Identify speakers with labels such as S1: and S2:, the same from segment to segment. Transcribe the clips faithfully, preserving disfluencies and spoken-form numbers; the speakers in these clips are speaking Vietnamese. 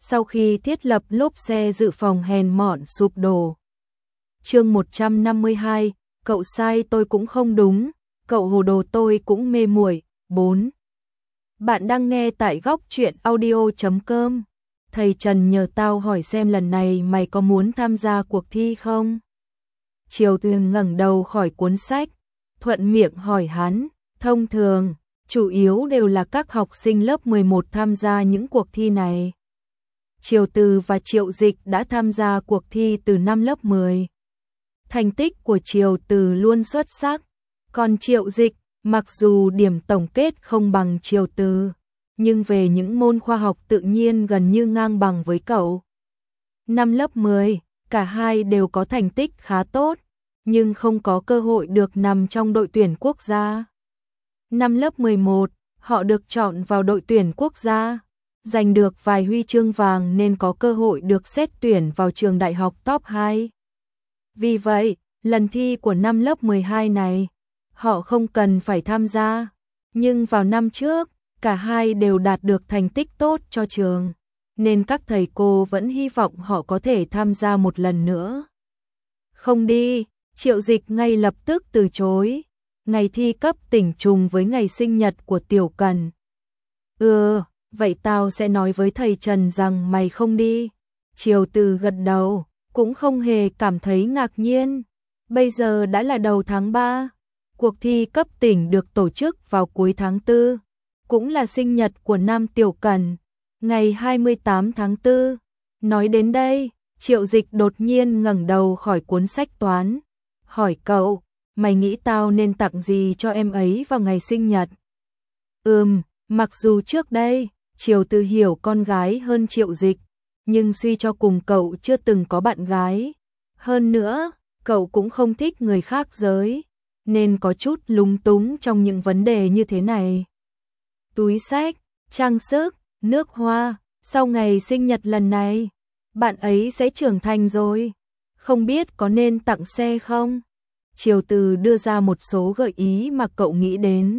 S1: sau khi thiết lập lốp xe dự phòng hèn mọn sụp đổ. Chương một trăm năm mươi hai, cậu sai tôi cũng không đúng, cậu hồ đồ tôi cũng mê muội. bốn. Bạn đang nghe tại góc truyện audio chấm com. Thầy Trần nhờ tao hỏi xem lần này mày có muốn tham gia cuộc thi không? Triều Tường ngẩng đầu khỏi cuốn sách, thuận miệng hỏi hắn. Thông thường, chủ yếu đều là các học sinh lớp mười một tham gia những cuộc thi này. Triều Từ và Triệu Dịch đã tham gia cuộc thi từ năm lớp mười. Thành tích của Triều Từ luôn xuất sắc, còn Triệu Dịch, mặc dù điểm tổng kết không bằng Triều Từ, nhưng về những môn khoa học tự nhiên gần như ngang bằng với cậu. Năm lớp mười, cả hai đều có thành tích khá tốt, nhưng không có cơ hội được nằm trong đội tuyển quốc gia. Năm lớp mười một, họ được chọn vào đội tuyển quốc gia, giành được vài huy chương vàng nên có cơ hội được xét tuyển vào trường đại học top hai. Vì vậy, lần thi của năm lớp mười hai này, họ không cần phải tham gia, nhưng vào năm trước, cả hai đều đạt được thành tích tốt cho trường, nên các thầy cô vẫn hy vọng họ có thể tham gia một lần nữa. Không đi, Triệu Dịch ngay lập tức từ chối. Ngày thi cấp tỉnh trùng với ngày sinh nhật của Tiểu Cần. Ừ, vậy tao sẽ nói với thầy Trần rằng mày không đi. Triều Từ gật đầu, cũng không hề cảm thấy ngạc nhiên. Bây giờ đã là đầu tháng ba. Cuộc thi cấp tỉnh được tổ chức vào cuối tháng tư, cũng là sinh nhật của Nam Tiểu Cần, ngày hai mươi tám tháng tư. Nói đến đây, Triệu Dịch đột nhiên ngẩng đầu khỏi cuốn sách toán, hỏi cậu, mày nghĩ tao nên tặng gì cho em ấy vào ngày sinh nhật? Ừm, mặc dù trước đây, Triều Từ hiểu con gái hơn Triệu Dịch, nhưng suy cho cùng cậu chưa từng có bạn gái. Hơn nữa, cậu cũng không thích người khác giới, nên có chút lúng túng trong những vấn đề như thế này. Túi xách, trang sức, nước hoa, sau ngày sinh nhật lần này, bạn ấy sẽ trưởng thành rồi. Không biết có nên tặng xe không? Triều Từ đưa ra một số gợi ý mà cậu nghĩ đến.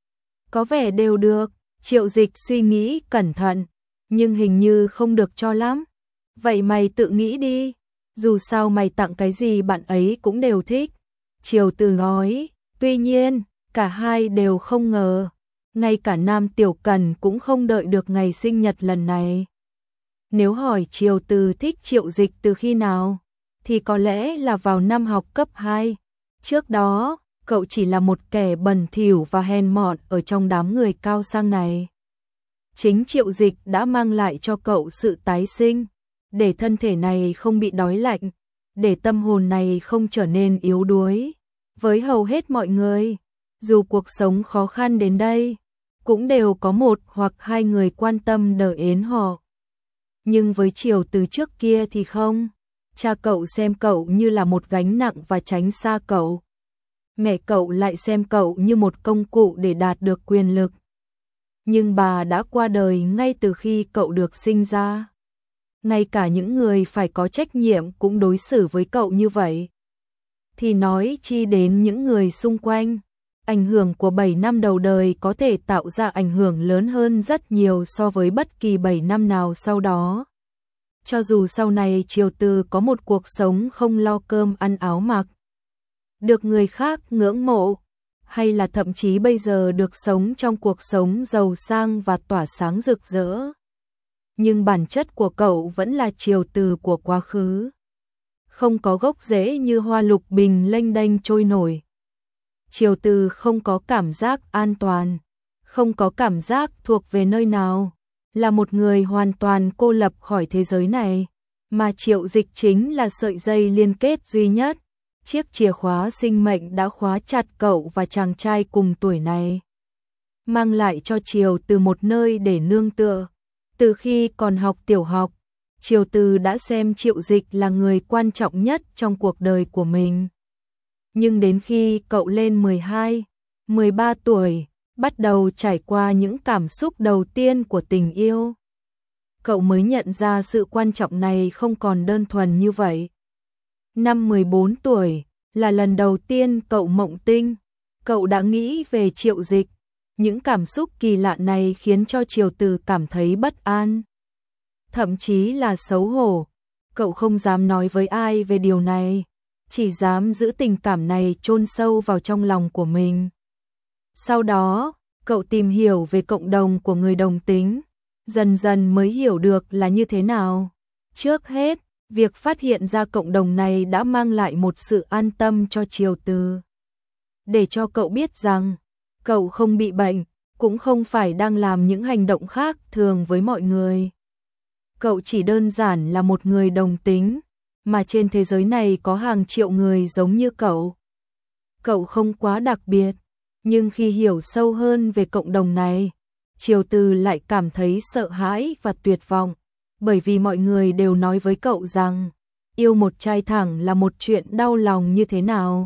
S1: Có vẻ đều được, Triệu Dịch suy nghĩ cẩn thận, nhưng hình như không được cho lắm. Vậy mày tự nghĩ đi, dù sao mày tặng cái gì bạn ấy cũng đều thích. Triều Từ nói, tuy nhiên, cả hai đều không ngờ, ngay cả Nam Tiểu Cần cũng không đợi được ngày sinh nhật lần này. Nếu hỏi Triều Từ thích Triệu Dịch từ khi nào, thì có lẽ là vào năm học cấp hai. Trước đó, cậu chỉ là một kẻ bẩn thỉu và hèn mọn ở trong đám người cao sang này. Chính Triệu Dịch đã mang lại cho cậu sự tái sinh, để thân thể này không bị đói lạnh, để tâm hồn này không trở nên yếu đuối. Với hầu hết mọi người, dù cuộc sống khó khăn đến đây, cũng đều có một hoặc hai người quan tâm đỡ ến họ. Nhưng với Triều Từ trước kia thì không. Cha cậu xem cậu như là một gánh nặng và tránh xa cậu. Mẹ cậu lại xem cậu như một công cụ để đạt được quyền lực. Nhưng bà đã qua đời ngay từ khi cậu được sinh ra. Ngay cả những người phải có trách nhiệm cũng đối xử với cậu như vậy. Thì nói chi đến những người xung quanh. Ảnh hưởng của bảy năm đầu đời có thể tạo ra ảnh hưởng lớn hơn rất nhiều so với bất kỳ bảy năm nào sau đó. Cho dù sau này Triều Từ có một cuộc sống không lo cơm ăn áo mặc, được người khác ngưỡng mộ, hay là thậm chí bây giờ được sống trong cuộc sống giàu sang và tỏa sáng rực rỡ, nhưng bản chất của cậu vẫn là Triều Từ của quá khứ. Không có gốc rễ như hoa lục bình lênh đênh trôi nổi. Triều Từ không có cảm giác an toàn, không có cảm giác thuộc về nơi nào, là một người hoàn toàn cô lập khỏi thế giới này, mà Triệu Dịch chính là sợi dây liên kết duy nhất, chiếc chìa khóa sinh mệnh đã khóa chặt cậu và chàng trai cùng tuổi này, mang lại cho Triều Từ một nơi để nương tựa. Từ khi còn học tiểu học, Triều Từ đã xem Triệu Dịch là người quan trọng nhất trong cuộc đời của mình. Nhưng đến khi cậu lên mười hai, mười ba tuổi, bắt đầu trải qua những cảm xúc đầu tiên của tình yêu, cậu mới nhận ra sự quan trọng này không còn đơn thuần như vậy. Năm mười bốn tuổi, là lần đầu tiên cậu mộng tinh, cậu đã nghĩ về Triệu Dịch. Những cảm xúc kỳ lạ này khiến cho Triều Từ cảm thấy bất an. thậm chí là xấu hổ. Cậu không dám nói với ai về điều này, chỉ dám giữ tình cảm này chôn sâu vào trong lòng của mình. Sau đó, cậu tìm hiểu về cộng đồng của người đồng tính, dần dần mới hiểu được là như thế nào. Trước hết, việc phát hiện ra cộng đồng này đã mang lại một sự an tâm cho Triều Từ. Để cho cậu biết rằng, cậu không bị bệnh, cũng không phải đang làm những hành động khác thường với mọi người. Cậu chỉ đơn giản là một người đồng tính, mà trên thế giới này có hàng triệu người giống như cậu. Cậu không quá đặc biệt, nhưng khi hiểu sâu hơn về cộng đồng này, Triều Từ lại cảm thấy sợ hãi và tuyệt vọng, bởi vì mọi người đều nói với cậu rằng, yêu một trai thẳng là một chuyện đau lòng như thế nào.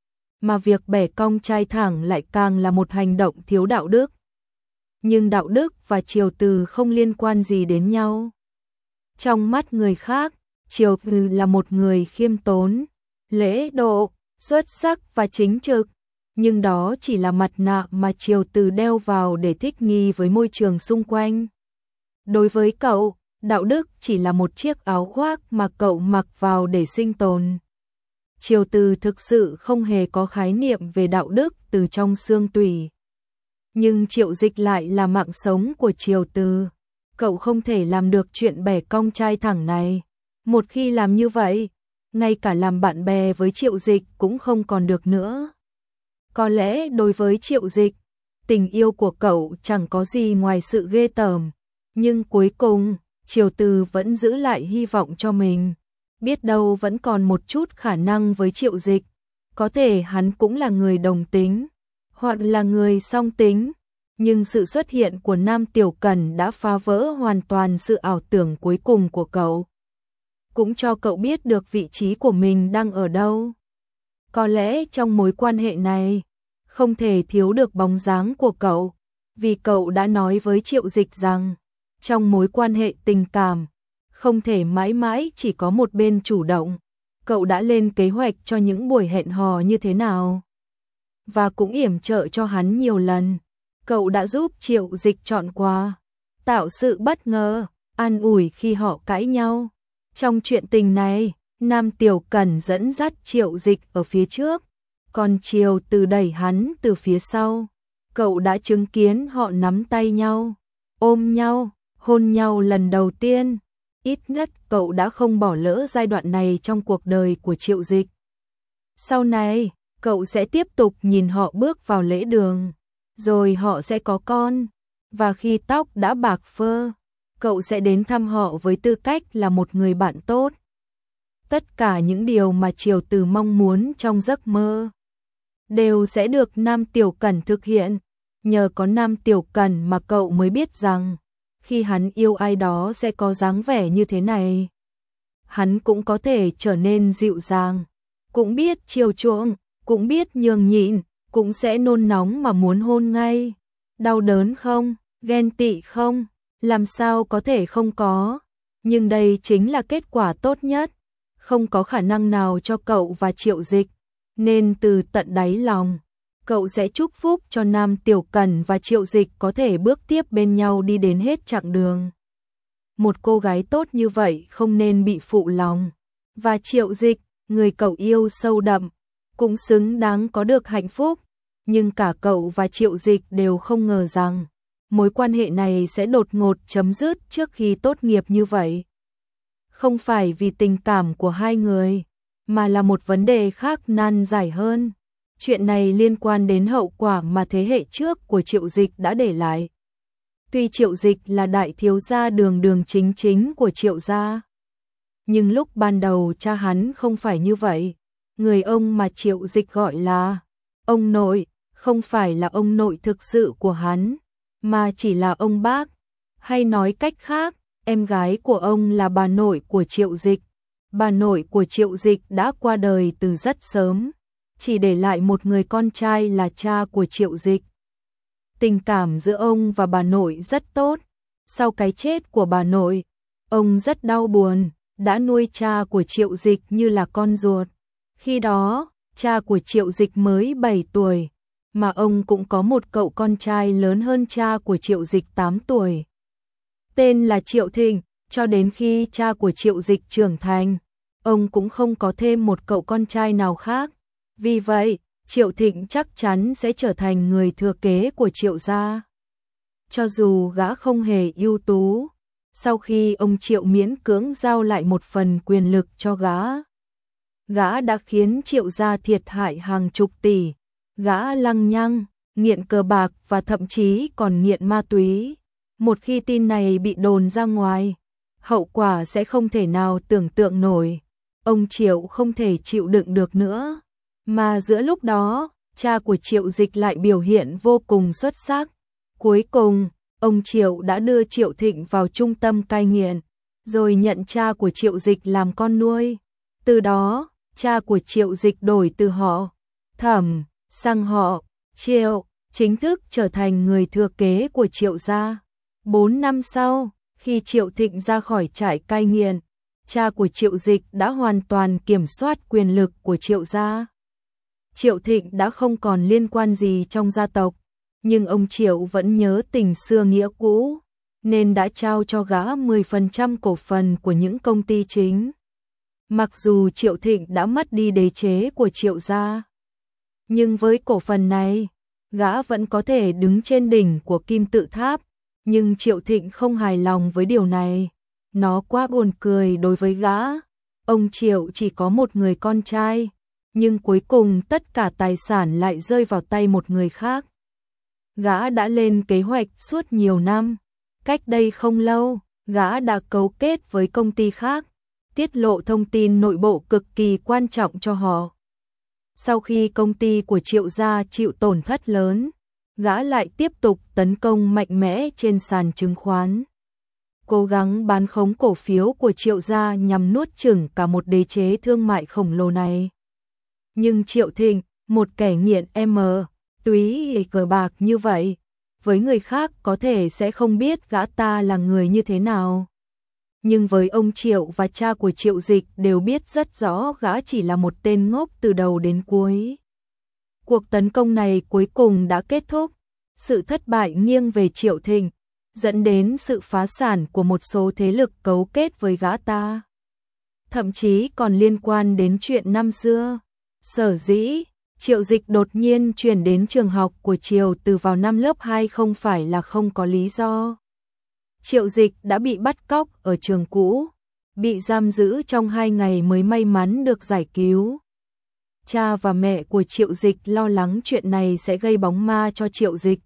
S1: Mà việc bẻ cong trai thẳng lại càng là một hành động thiếu đạo đức. Nhưng đạo đức và Triều Từ không liên quan gì đến nhau. Trong mắt người khác, Triều Từ là một người khiêm tốn, lễ độ, xuất sắc và chính trực. Nhưng đó chỉ là mặt nạ mà Triều Từ đeo vào để thích nghi với môi trường xung quanh. Đối với cậu, đạo đức chỉ là một chiếc áo khoác mà cậu mặc vào để sinh tồn. Triều Từ thực sự không hề có khái niệm về đạo đức từ trong xương tủy. Nhưng Triệu Dịch lại là mạng sống của Triều Từ. Cậu không thể làm được chuyện bẻ cong trai thẳng này. Một khi làm như vậy, ngay cả làm bạn bè với Triệu Dịch cũng không còn được nữa. Có lẽ đối với Triệu Dịch, tình yêu của cậu chẳng có gì ngoài sự ghê tởm. Nhưng cuối cùng, Triều Từ vẫn giữ lại hy vọng cho mình. Biết đâu vẫn còn một chút khả năng với Triệu Dịch. Có thể hắn cũng là người đồng tính, hoặc là người song tính. Nhưng sự xuất hiện của Nam Tiểu Cẩn đã phá vỡ hoàn toàn sự ảo tưởng cuối cùng của cậu. Cũng cho cậu biết được vị trí của mình đang ở đâu. Có lẽ trong mối quan hệ này, không thể thiếu được bóng dáng của cậu. Vì cậu đã nói với Triệu Dịch rằng, trong mối quan hệ tình cảm, không thể mãi mãi chỉ có một bên chủ động. Cậu đã lên kế hoạch cho những buổi hẹn hò như thế nào. Và cũng yểm trợ cho hắn nhiều lần. Cậu đã giúp Triệu Dịch chọn quà, tạo sự bất ngờ, an ủi khi họ cãi nhau. Trong chuyện tình này, Nam Tiểu Cẩn dẫn dắt Triệu Dịch ở phía trước, còn Triều Từ đẩy hắn từ phía sau. Cậu đã chứng kiến họ nắm tay nhau, ôm nhau, hôn nhau lần đầu tiên. Ít nhất cậu đã không bỏ lỡ giai đoạn này trong cuộc đời của Triệu Dịch. Sau này, cậu sẽ tiếp tục nhìn họ bước vào lễ đường, rồi họ sẽ có con, và khi tóc đã bạc phơ, cậu sẽ đến thăm họ với tư cách là một người bạn tốt. Tất cả những điều mà Triều Từ mong muốn trong giấc mơ đều sẽ được Nam Tiểu Cẩn thực hiện. Nhờ có Nam Tiểu Cẩn mà cậu mới biết rằng khi hắn yêu ai đó sẽ có dáng vẻ như thế này. Hắn cũng có thể trở nên dịu dàng, cũng biết chiều chuộng, cũng biết nhường nhịn, cũng sẽ nôn nóng mà muốn hôn ngay. Đau đớn không? Ghen tị không? Làm sao có thể không có? Nhưng đây chính là kết quả tốt nhất. Không có khả năng nào cho cậu và Triệu Dịch. Nên từ tận đáy lòng, cậu sẽ chúc phúc cho Nam Tiểu Cẩn và Triệu Dịch có thể bước tiếp bên nhau đi đến hết chặng đường. Một cô gái tốt như vậy không nên bị phụ lòng. Và Triệu Dịch, người cậu yêu sâu đậm, cũng xứng đáng có được hạnh phúc. Nhưng cả cậu và Triệu Dịch đều không ngờ rằng mối quan hệ này sẽ đột ngột chấm dứt trước khi tốt nghiệp như vậy. Không phải vì tình cảm của hai người, mà là một vấn đề khác nan giải hơn. Chuyện này liên quan đến hậu quả mà thế hệ trước của Triệu Dịch đã để lại. Tuy Triệu Dịch là đại thiếu gia đường đường chính chính của Triệu gia, nhưng lúc ban đầu cha hắn không phải như vậy. Người ông mà Triệu Dịch gọi là ông nội, không phải là ông nội thực sự của hắn, mà chỉ là ông bác. Hay nói cách khác, em gái của ông là bà nội của Triệu Dịch. Bà nội của Triệu Dịch đã qua đời từ rất sớm, chỉ để lại một người con trai là cha của Triệu Dịch. Tình cảm giữa ông và bà nội rất tốt. Sau cái chết của bà nội, ông rất đau buồn, đã nuôi cha của Triệu Dịch như là con ruột. Khi đó, cha của Triệu Dịch mới bảy tuổi, mà ông cũng có một cậu con trai lớn hơn cha của Triệu Dịch tám tuổi. Tên là Triệu Thịnh, Cho đến khi cha của Triệu Dịch trưởng thành, ông cũng không có thêm một cậu con trai nào khác. Vì vậy, Triệu Thịnh chắc chắn sẽ trở thành người thừa kế của Triệu gia. Cho dù gã không hề ưu tú, sau khi ông Triệu miễn cưỡng giao lại một phần quyền lực cho gã, gã đã khiến Triệu gia thiệt hại hàng chục tỷ. Gã lăng nhăng, nghiện cờ bạc và thậm chí còn nghiện ma túy. Một khi tin này bị đồn ra ngoài, hậu quả sẽ không thể nào tưởng tượng nổi. Ông Triệu không thể chịu đựng được nữa. Mà giữa lúc đó, cha của Triệu Dịch lại biểu hiện vô cùng xuất sắc. Cuối cùng, ông Triệu đã đưa Triệu Thịnh vào trung tâm cai nghiện, rồi nhận cha của Triệu Dịch làm con nuôi. Từ đó, cha của Triệu Dịch đổi từ họ Thẩm sang họ Triệu, chính thức trở thành người thừa kế của Triệu gia. Bốn năm sau, khi Triệu Thịnh ra khỏi trại cai nghiện, cha của Triệu Dịch đã hoàn toàn kiểm soát quyền lực của Triệu gia. Triệu Thịnh đã không còn liên quan gì trong gia tộc, nhưng ông Triệu vẫn nhớ tình xưa nghĩa cũ, nên đã trao cho gã mười phần trăm cổ phần của những công ty chính. Mặc dù Triệu Thịnh đã mất đi đế chế của Triệu gia, nhưng với cổ phần này, gã vẫn có thể đứng trên đỉnh của kim tự tháp. Nhưng Triệu Thịnh không hài lòng với điều này. Nó quá buồn cười đối với gã. Ông Triệu chỉ có một người con trai, nhưng cuối cùng tất cả tài sản lại rơi vào tay một người khác. Gã đã lên kế hoạch suốt nhiều năm. Cách đây không lâu, gã đã cấu kết với công ty khác, tiết lộ thông tin nội bộ cực kỳ quan trọng cho họ. Sau khi công ty của Triệu gia chịu tổn thất lớn, gã lại tiếp tục tấn công mạnh mẽ trên sàn chứng khoán, cố gắng bán khống cổ phiếu của Triệu gia nhằm nuốt chửng cả một đế chế thương mại khổng lồ này. Nhưng Triệu Thịnh, một kẻ nghiện M, túy cờ bạc như vậy, với người khác có thể sẽ không biết gã ta là người như thế nào. Nhưng với ông Triệu và cha của Triệu Dịch đều biết rất rõ gã chỉ là một tên ngốc từ đầu đến cuối. Cuộc tấn công này cuối cùng đã kết thúc, sự thất bại nghiêng về Triệu Thịnh, dẫn đến sự phá sản của một số thế lực cấu kết với gã ta. Thậm chí còn liên quan đến chuyện năm xưa. Sở dĩ, Triệu Dịch đột nhiên chuyển đến trường học của Triều Từ vào năm lớp hai không phải là không có lý do. Triệu Dịch đã bị bắt cóc ở trường cũ, bị giam giữ trong hai ngày mới may mắn được giải cứu. Cha và mẹ của Triệu Dịch lo lắng chuyện này sẽ gây bóng ma cho Triệu Dịch,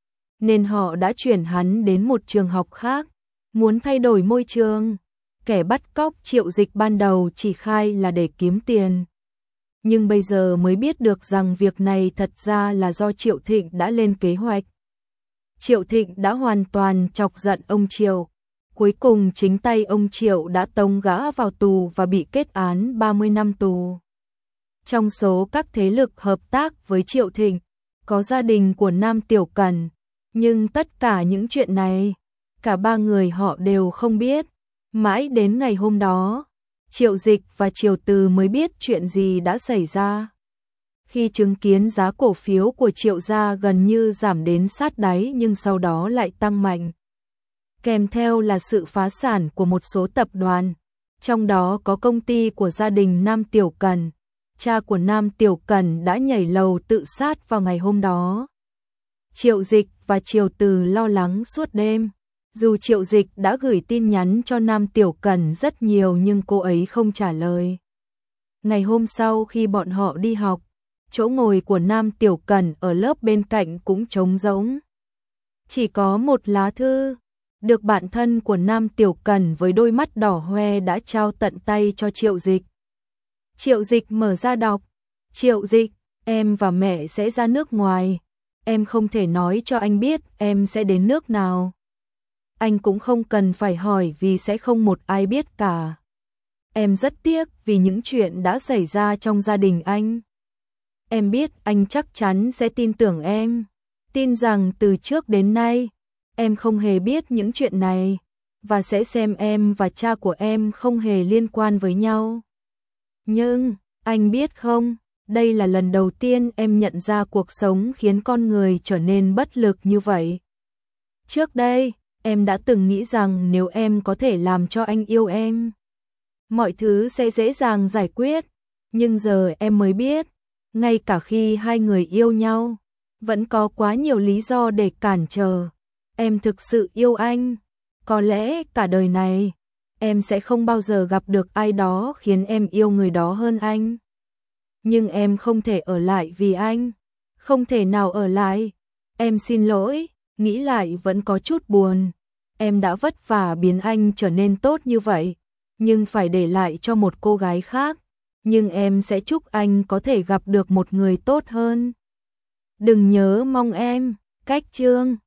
S1: nên họ đã chuyển hắn đến một trường học khác, muốn thay đổi môi trường. Kẻ bắt cóc Triệu Dịch ban đầu chỉ khai là để kiếm tiền, nhưng bây giờ mới biết được rằng việc này thật ra là do Triệu Thịnh đã lên kế hoạch. Triệu Thịnh đã hoàn toàn chọc giận ông Triệu. Cuối cùng chính tay ông Triệu đã tống gã vào tù và bị kết án ba mươi năm tù. Trong số các thế lực hợp tác với Triệu Thịnh, có gia đình của Nam Tiểu Cẩn, nhưng tất cả những chuyện này, cả ba người họ đều không biết. Mãi đến ngày hôm đó, Triệu Dịch và Triều Từ mới biết chuyện gì đã xảy ra. Khi chứng kiến giá cổ phiếu của Triệu gia gần như giảm đến sát đáy nhưng sau đó lại tăng mạnh, kèm theo là sự phá sản của một số tập đoàn, trong đó có công ty của gia đình Nam Tiểu Cẩn. Cha của Nam Tiểu Cẩn đã nhảy lầu tự sát vào ngày hôm đó. Triệu Dịch và Triều Từ lo lắng suốt đêm. Dù Triệu Dịch đã gửi tin nhắn cho Nam Tiểu Cẩn rất nhiều nhưng cô ấy không trả lời. Ngày hôm sau khi bọn họ đi học, chỗ ngồi của Nam Tiểu Cẩn ở lớp bên cạnh cũng trống rỗng. Chỉ có một lá thư, được bạn thân của Nam Tiểu Cẩn với đôi mắt đỏ hoe đã trao tận tay cho Triệu Dịch. Triệu Dịch mở ra đọc. Triệu Dịch, em và mẹ sẽ ra nước ngoài. Em không thể nói cho anh biết em sẽ đến nước nào. Anh cũng không cần phải hỏi vì sẽ không một ai biết cả. Em rất tiếc vì những chuyện đã xảy ra trong gia đình anh. Em biết anh chắc chắn sẽ tin tưởng em. Tin rằng từ trước đến nay, em không hề biết những chuyện này, và sẽ xem em và cha của em không hề liên quan với nhau. Nhưng, anh biết không, đây là lần đầu tiên em nhận ra cuộc sống khiến con người trở nên bất lực như vậy. Trước đây, Em đã từng nghĩ rằng nếu em có thể làm cho anh yêu em, mọi thứ sẽ dễ dàng giải quyết, nhưng giờ em mới biết, ngay cả khi hai người yêu nhau, vẫn có quá nhiều lý do để cản trở. Em thực sự yêu anh, có lẽ cả đời này, em sẽ không bao giờ gặp được ai đó khiến em yêu người đó hơn anh. Nhưng em không thể ở lại vì anh, không thể nào ở lại. Em xin lỗi, nghĩ lại vẫn có chút buồn. Em đã vất vả biến anh trở nên tốt như vậy, nhưng phải để lại cho một cô gái khác. Nhưng em sẽ chúc anh có thể gặp được một người tốt hơn. Đừng nhớ mong em, cách chương.